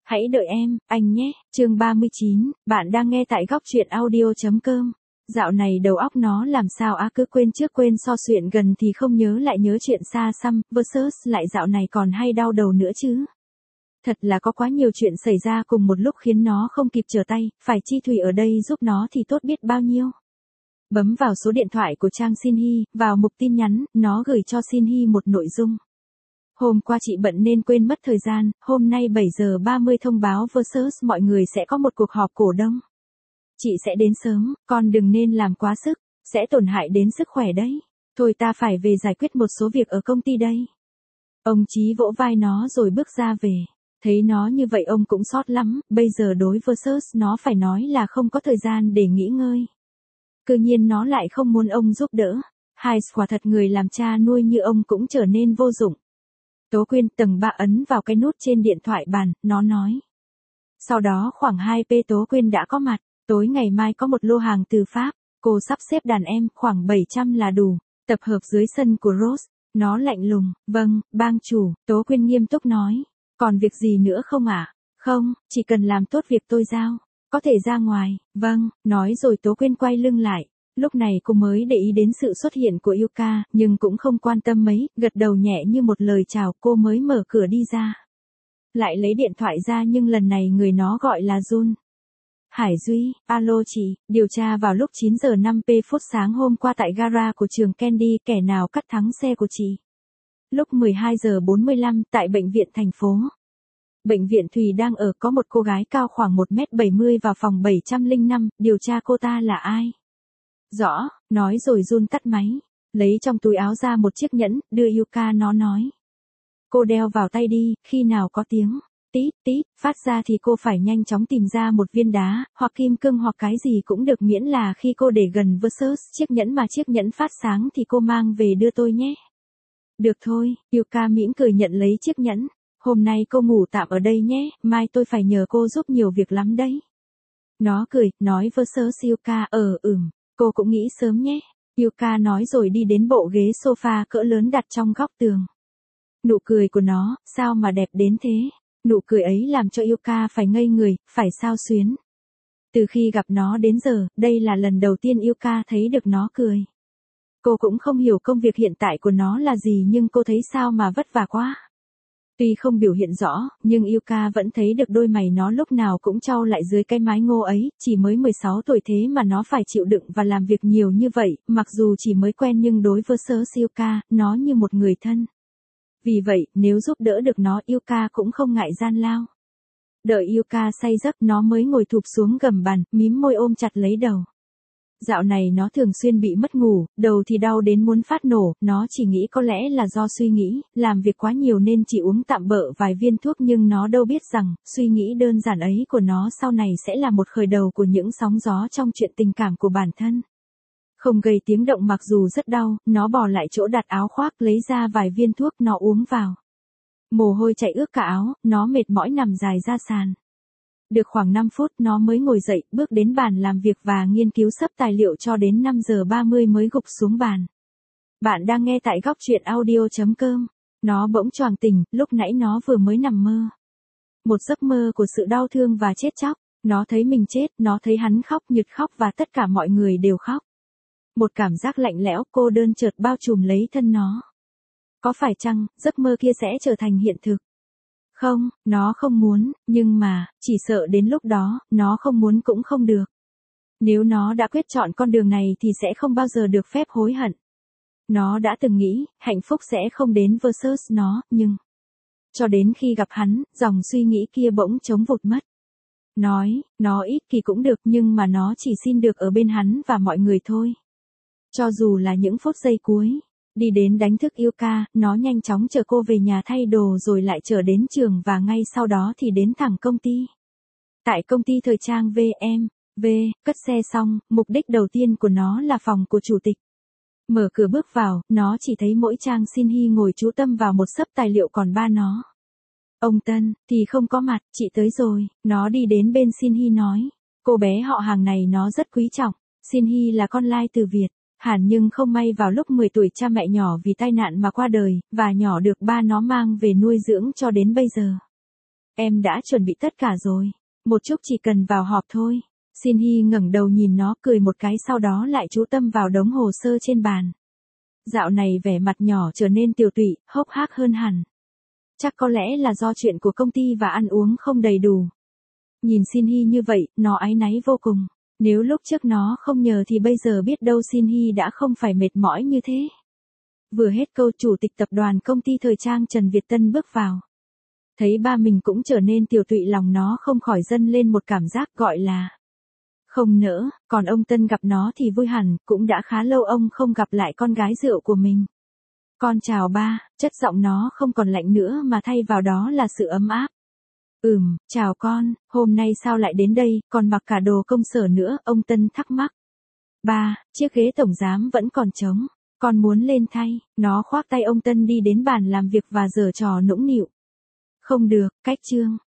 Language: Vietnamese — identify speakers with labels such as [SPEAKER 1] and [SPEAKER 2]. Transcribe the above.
[SPEAKER 1] Hãy đợi em, anh nhé. Chương 39, bạn đang nghe tại góc truyện audio.com. Dạo này đầu óc nó làm sao cứ quên trước quên sau, chuyện gần thì không nhớ lại nhớ chuyện xa xăm, versus lại dạo này còn hay đau đầu nữa chứ. Thật là có quá nhiều chuyện xảy ra cùng một lúc khiến nó không kịp trở tay, phải chi Thùy ở đây giúp nó thì tốt biết bao nhiêu. Bấm vào số điện thoại của Trang Xin Hy, vào mục tin nhắn, nó gửi cho Xin Hy một nội dung. Hôm qua chị bận nên quên mất thời gian, hôm nay 7 giờ 30 thông báo versus mọi người sẽ có một cuộc họp cổ đông. Chị sẽ đến sớm, con đừng nên làm quá sức, sẽ tổn hại đến sức khỏe đấy. Thôi ta phải về giải quyết một số việc ở công ty đây. Ông Chí vỗ vai nó rồi bước ra về. Thấy nó như vậy ông cũng xót lắm, bây giờ đối versus nó phải nói là không có thời gian để nghỉ ngơi. Cứ nhiên nó lại không muốn ông giúp đỡ. Hai quả thật người làm cha nuôi như ông cũng trở nên vô dụng. Tố Quyên tầng 3 ấn vào cái nút trên điện thoại bàn, nó nói. Sau đó khoảng 2p Tố Quyên đã có mặt, tối ngày mai có một lô hàng từ Pháp, cô sắp xếp đàn em khoảng 700 là đủ, tập hợp dưới sân của Rose, nó lạnh lùng, vâng, bang chủ, Tố Quyên nghiêm túc nói, còn việc gì nữa không ạ? Không, chỉ cần làm tốt việc tôi giao, có thể ra ngoài, vâng, nói rồi Tố Quyên quay lưng lại. Lúc này cô mới để ý đến sự xuất hiện của Yuka, nhưng cũng không quan tâm mấy, gật đầu nhẹ như một lời chào, cô mới mở cửa đi ra. Lại lấy điện thoại ra nhưng lần này người nó gọi là Jun. Hải Duy, alo chị, điều tra vào lúc 9 giờ 5p phút sáng hôm qua tại gara của trường Candy, kẻ nào cắt thắng xe của chị. Lúc 12 giờ 45 tại bệnh viện thành phố. Bệnh viện Thùy đang ở, có một cô gái cao khoảng 1m70 vào phòng 705, điều tra cô ta là ai. Rõ, nói rồi Jun tắt máy, lấy trong túi áo ra một chiếc nhẫn, đưa Yuka, nó nói. Cô đeo vào tay đi, khi nào có tiếng tít tít phát ra thì cô phải nhanh chóng tìm ra một viên đá, hoặc kim cương hoặc cái gì cũng được, miễn là khi cô để gần versus chiếc nhẫn mà chiếc nhẫn phát sáng thì cô mang về đưa tôi nhé. Được thôi, Yuka mỉm cười nhận lấy chiếc nhẫn. Hôm nay cô ngủ tạm ở đây nhé, mai tôi phải nhờ cô giúp nhiều việc lắm đấy. Nó cười, nói versus Yuka, cô cũng nghĩ sớm nhé. Yuka nói rồi đi đến bộ ghế sofa cỡ lớn đặt trong góc tường. Nụ cười của nó, sao mà đẹp đến thế? Nụ cười ấy làm cho Yuka phải ngây người, phải xao xuyến. Từ khi gặp nó đến giờ, đây là lần đầu tiên Yuka thấy được nó cười. Cô cũng không hiểu công việc hiện tại của nó là gì nhưng cô thấy sao mà vất vả quá. Tuy không biểu hiện rõ, nhưng Yuka vẫn thấy được đôi mày nó lúc nào cũng chau lại dưới cái mái ngô ấy, chỉ mới 16 tuổi thế mà nó phải chịu đựng và làm việc nhiều như vậy, mặc dù chỉ mới quen nhưng đối với Yuka, nó như một người thân. Vì vậy, nếu giúp đỡ được nó, Yuka cũng không ngại gian lao. Đợi Yuka say giấc nó mới ngồi thụp xuống gầm bàn, mím môi ôm chặt lấy đầu. Dạo này nó thường xuyên bị mất ngủ, đầu thì đau đến muốn phát nổ, nó chỉ nghĩ có lẽ là do suy nghĩ, làm việc quá nhiều nên chỉ uống tạm bợ vài viên thuốc, nhưng nó đâu biết rằng, suy nghĩ đơn giản ấy của nó sau này sẽ là một khởi đầu của những sóng gió trong chuyện tình cảm của bản thân. Không gây tiếng động mặc dù rất đau, nó bỏ lại chỗ đặt áo khoác, lấy ra vài viên thuốc, nó uống vào. Mồ hôi chảy ướt cả áo, nó mệt mỏi nằm dài ra sàn. Được khoảng 5 phút nó mới ngồi dậy, bước đến bàn làm việc và nghiên cứu sắp tài liệu cho đến 5 giờ 30 mới gục xuống bàn. Bạn đang nghe tại góc truyện audio.com. Nó bỗng choàng tỉnh, lúc nãy nó vừa mới nằm mơ. Một giấc mơ của sự đau thương và chết chóc. Nó thấy mình chết, nó thấy hắn khóc, Nhật khóc và tất cả mọi người đều khóc. Một cảm giác lạnh lẽo, cô đơn chợt bao trùm lấy thân nó. Có phải chăng, giấc mơ kia sẽ trở thành hiện thực? Không, nó không muốn, nhưng mà, chỉ sợ đến lúc đó, nó không muốn cũng không được. Nếu nó đã quyết chọn con đường này thì sẽ không bao giờ được phép hối hận. Nó đã từng nghĩ, hạnh phúc sẽ không đến versus nó, nhưng... Cho đến khi gặp hắn, dòng suy nghĩ kia bỗng trống vụt mất. Nói, nó ít kỳ cũng được nhưng mà nó chỉ xin được ở bên hắn và mọi người thôi. Cho dù là những phút giây cuối. Đi đến đánh thức Yuka, nó nhanh chóng chở cô về nhà thay đồ rồi lại chở đến trường và ngay sau đó thì đến thẳng công ty. Tại công ty thời trang VM, cất xe xong, mục đích đầu tiên của nó là phòng của chủ tịch. Mở cửa bước vào, nó chỉ thấy mỗi Trang Xin Hy ngồi chú tâm vào một xấp tài liệu, còn ba nó. Ông Tân, thì không có mặt, chị tới rồi, nó đi đến bên Xin Hy nói. Cô bé họ hàng này nó rất quý trọng, Xin Hy là con lai từ Việt. Hẳn nhưng không may vào lúc 10 tuổi cha mẹ nhỏ vì tai nạn mà qua đời, và nhỏ được ba nó mang về nuôi dưỡng cho đến bây giờ. Em đã chuẩn bị tất cả rồi. Một chút chỉ cần vào họp thôi. Shin Hee ngẩng đầu nhìn nó cười một cái sau đó lại chú tâm vào đống hồ sơ trên bàn. Dạo này vẻ mặt nhỏ trở nên tiều tụy, hốc hác hơn hẳn. Chắc có lẽ là do chuyện của công ty và ăn uống không đầy đủ. Nhìn Shin Hee như vậy, nó áy náy vô cùng. Nếu lúc trước nó không nhờ thì bây giờ biết đâu Shin Hee đã không phải mệt mỏi như thế. Vừa hết câu, chủ tịch tập đoàn công ty thời trang Trần Việt Tân bước vào. Thấy ba mình cũng trở nên tiều tụy, lòng nó không khỏi dâng lên một cảm giác gọi là không nỡ, còn ông Tân gặp nó thì vui hẳn, cũng đã khá lâu ông không gặp lại con gái rượu của mình. Con chào ba, chất giọng nó không còn lạnh nữa mà thay vào đó là sự ấm áp. Chào con, hôm nay sao lại đến đây, còn mặc cả đồ công sở nữa, ông Tân thắc mắc. Ba, chiếc ghế tổng giám vẫn còn trống, con muốn lên thay, nó khoác tay ông Tân đi đến bàn làm việc và giở trò nũng nịu. Không được, cách chương.